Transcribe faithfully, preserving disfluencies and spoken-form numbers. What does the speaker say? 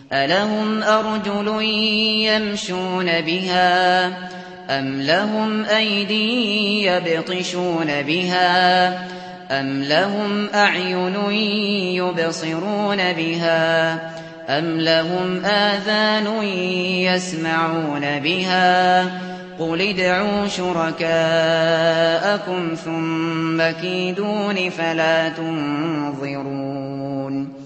أَلَهُمْ أَرْجُلٌ يَمْشُونَ بِهَا أَمْ لَهُمْ أَيْدٍ يَبْطِشُونَ بِهَا أَمْ لَهُمْ أَعْيُنٌ يُبْصِرُونَ بِهَا أَمْ لَهُمْ آذَانٌ يَسْمَعُونَ بِهَا قُلِ ادْعُوا شُرَكَاءَكُمْ ثُمَّ كِيدُونِ فَلَا تُنظِرُونِ